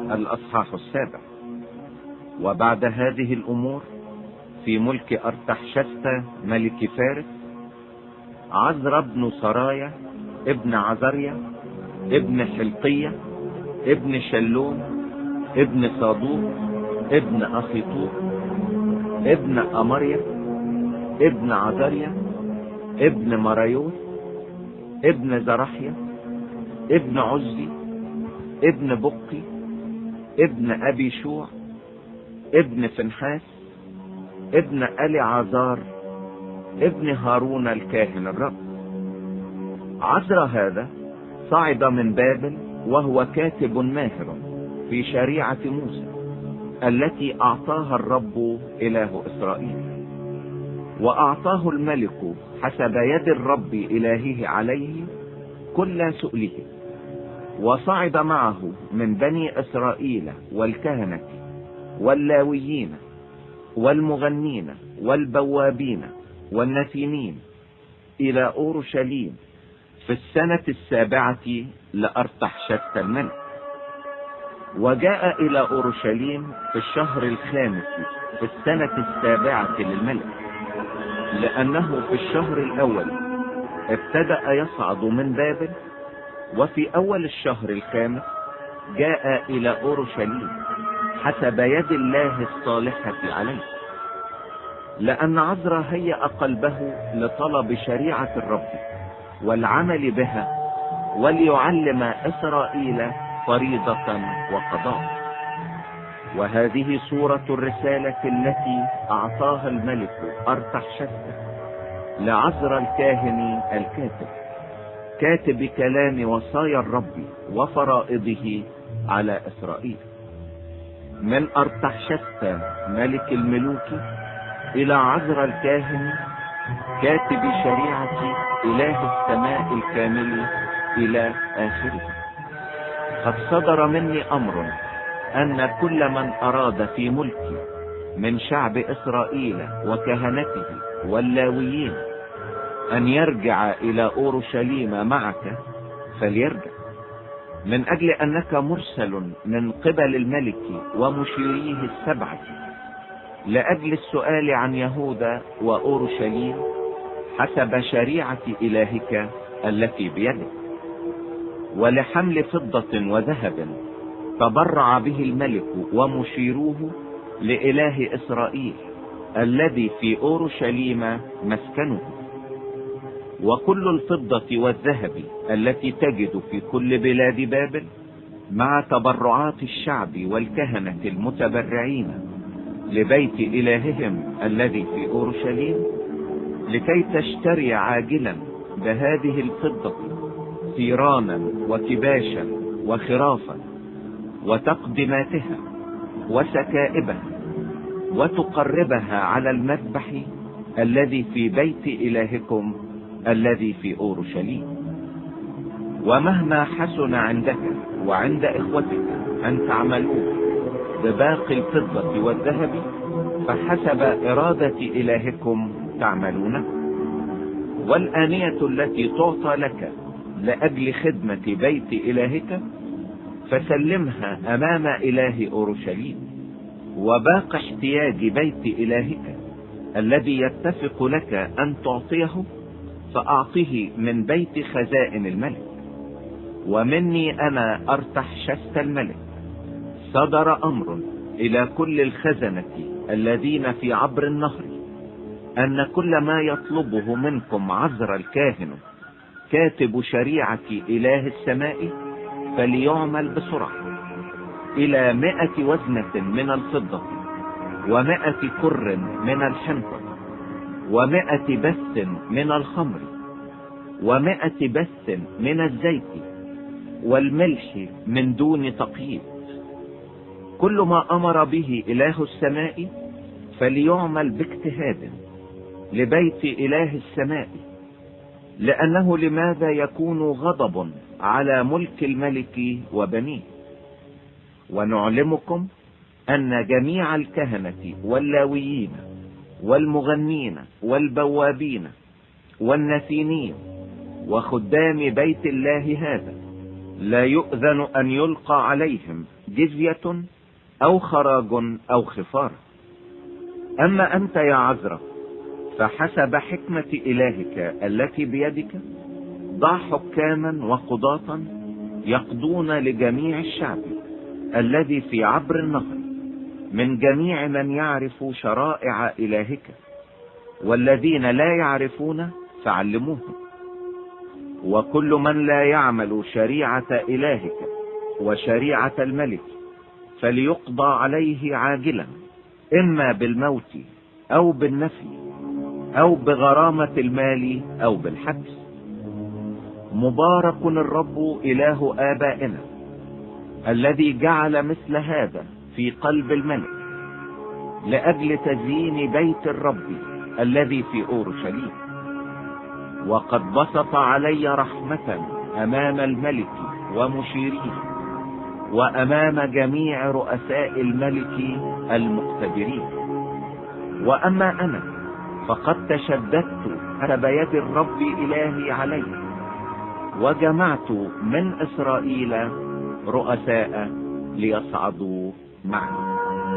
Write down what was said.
الأصحاح 7. وبعد هذه الأمور في ملك أرتحشست ملك فارس، عزرا بن سرايا ابن عزريا ابن حلقية ابن شلوم ابن صادوق ابن أخيطوب ابن أمريا ابن عزريا ابن مرايوت ابن زرحيا ابن عزي ابن بقي ابن أبي شوع ابن فنحاس ابن ألي عازار ابن هارون الكاهن الرب. عزرا هذا صعد من بابل وهو كاتب ماهر في شريعة موسى التي أعطاها الرب إله إسرائيل، وأعطاه الملك حسب يد الرب إلهه عليه كل سؤله. وصعد معه من بني إسرائيل والكهنة واللاويين والمغنين والبوابين والنسيمين إلى أورشليم في السنة 7 لأرتحشست الملك. وجاء إلى أورشليم في الشهر 5 في السنة 7 للملك، لأنه في الشهر الأول ابتدأ يصعد من بابل، وفي أول الشهر 5 جاء إلى أورشليم حسب يد الله الصالحة عليه، لأن عزرا هيأ قلبه لطلب شريعة الرب والعمل بها، وليعلم إسرائيل فريضة وقضاء. وهذه صورة الرسالة التي أعطاها الملك أرتحشست لعزرا الكاهن الكاتب، كاتب كلام وصايا الرب وفرائضه على إسرائيل، من أرتحشست ملك الملوك إلى عزرا الكاهن كاتب شريعة إله السماء الكامل إلى آخره. قد صدر مني أمر أن كل من أراد في ملكي من شعب إسرائيل وكهنته واللاويين أن يرجع إلى أورشليم معك فليرجع، من أجل أنك مرسل من قبل الملك ومشيريه 7 لأجل السؤال عن يهوذا وأورشليم حسب شريعة إلهك التي بيدك. ولحمل فضة وذهب تبرع به الملك ومشيروه لإله إسرائيل الذي في أورشليم مسكنه. وكل الفضة والذهب التي تجد في كل بلاد بابل مع تبرعات الشعب والكهنة المتبرعين لبيت إلههم الذي في أورشليم، لكي تشتري عاجلا بهذه الفضة ثيرانا وكباشا وخرافا وتقدماتها وسكائبها، وتقربها على المذبح الذي في بيت إلهكم الذي في أورشليم. ومهما حسن عندك وعند إخوتك أن تعملوه بباقي الفضة والذهب فحسب إرادة إلهكم تعملونه. والآنية التي تعطى لك لأجل خدمة بيت إلهك فسلمها أمام إله أورشليم. وباقي احتياج بيت إلهك الذي يتفق لك أن تعطيه فأعطه من بيت خزائن الملك. ومني أنا أرتحشست الملك صدر أمر إلى كل الخزنة الذين في عبر النهر أن كل ما يطلبه منكم عزرا الكاهن كاتب شريعة إله السماء فليعمل بسرعة، إلى 100 وزنة من الفضة، و100 كر من الحنطة، و100 بث من الخمر، و100 بث من الزيت والملح من دون تقييد. كل ما أمر به إله السماء فليعمل باجتهاد لبيت إله السماء، لأنه لماذا يكون غضب على ملك الملك وبنيه. ونعلمكم أن جميع الكهنة واللاويين والمغنين والبوابين والنسينين وخدام بيت الله هذا لا يؤذن أن يلقى عليهم جزية أو خراج أو خفارة. أما أنت يا عذرا فحسب حكمة إلهك التي بيدك ضع حكاما وقضاة يقضون لجميع الشعب الذي في عبر النهر، من جميع من يعرف شرائع إلهك، والذين لا يعرفون فعلموهم. وكل من لا يعمل شريعة إلهك وشريعة الملك فليقضى عليه عاجلا، إما بالموت أو بالنفي أو بغرامة المال أو بالحبس. مبارك الرب إله آبائنا الذي جعل مثل هذا في قلب الملك لأجل تزيين بيت الرب الذي في أورشليم. وقد بسط علي رحمة أمام الملك ومشيريه وأمام جميع رؤساء الملك المقتدرين. وأما أنا فقد تشددت حسب يد الرب إلهي علي، وجمعت من إسرائيل رؤساء ليصعدوا معي.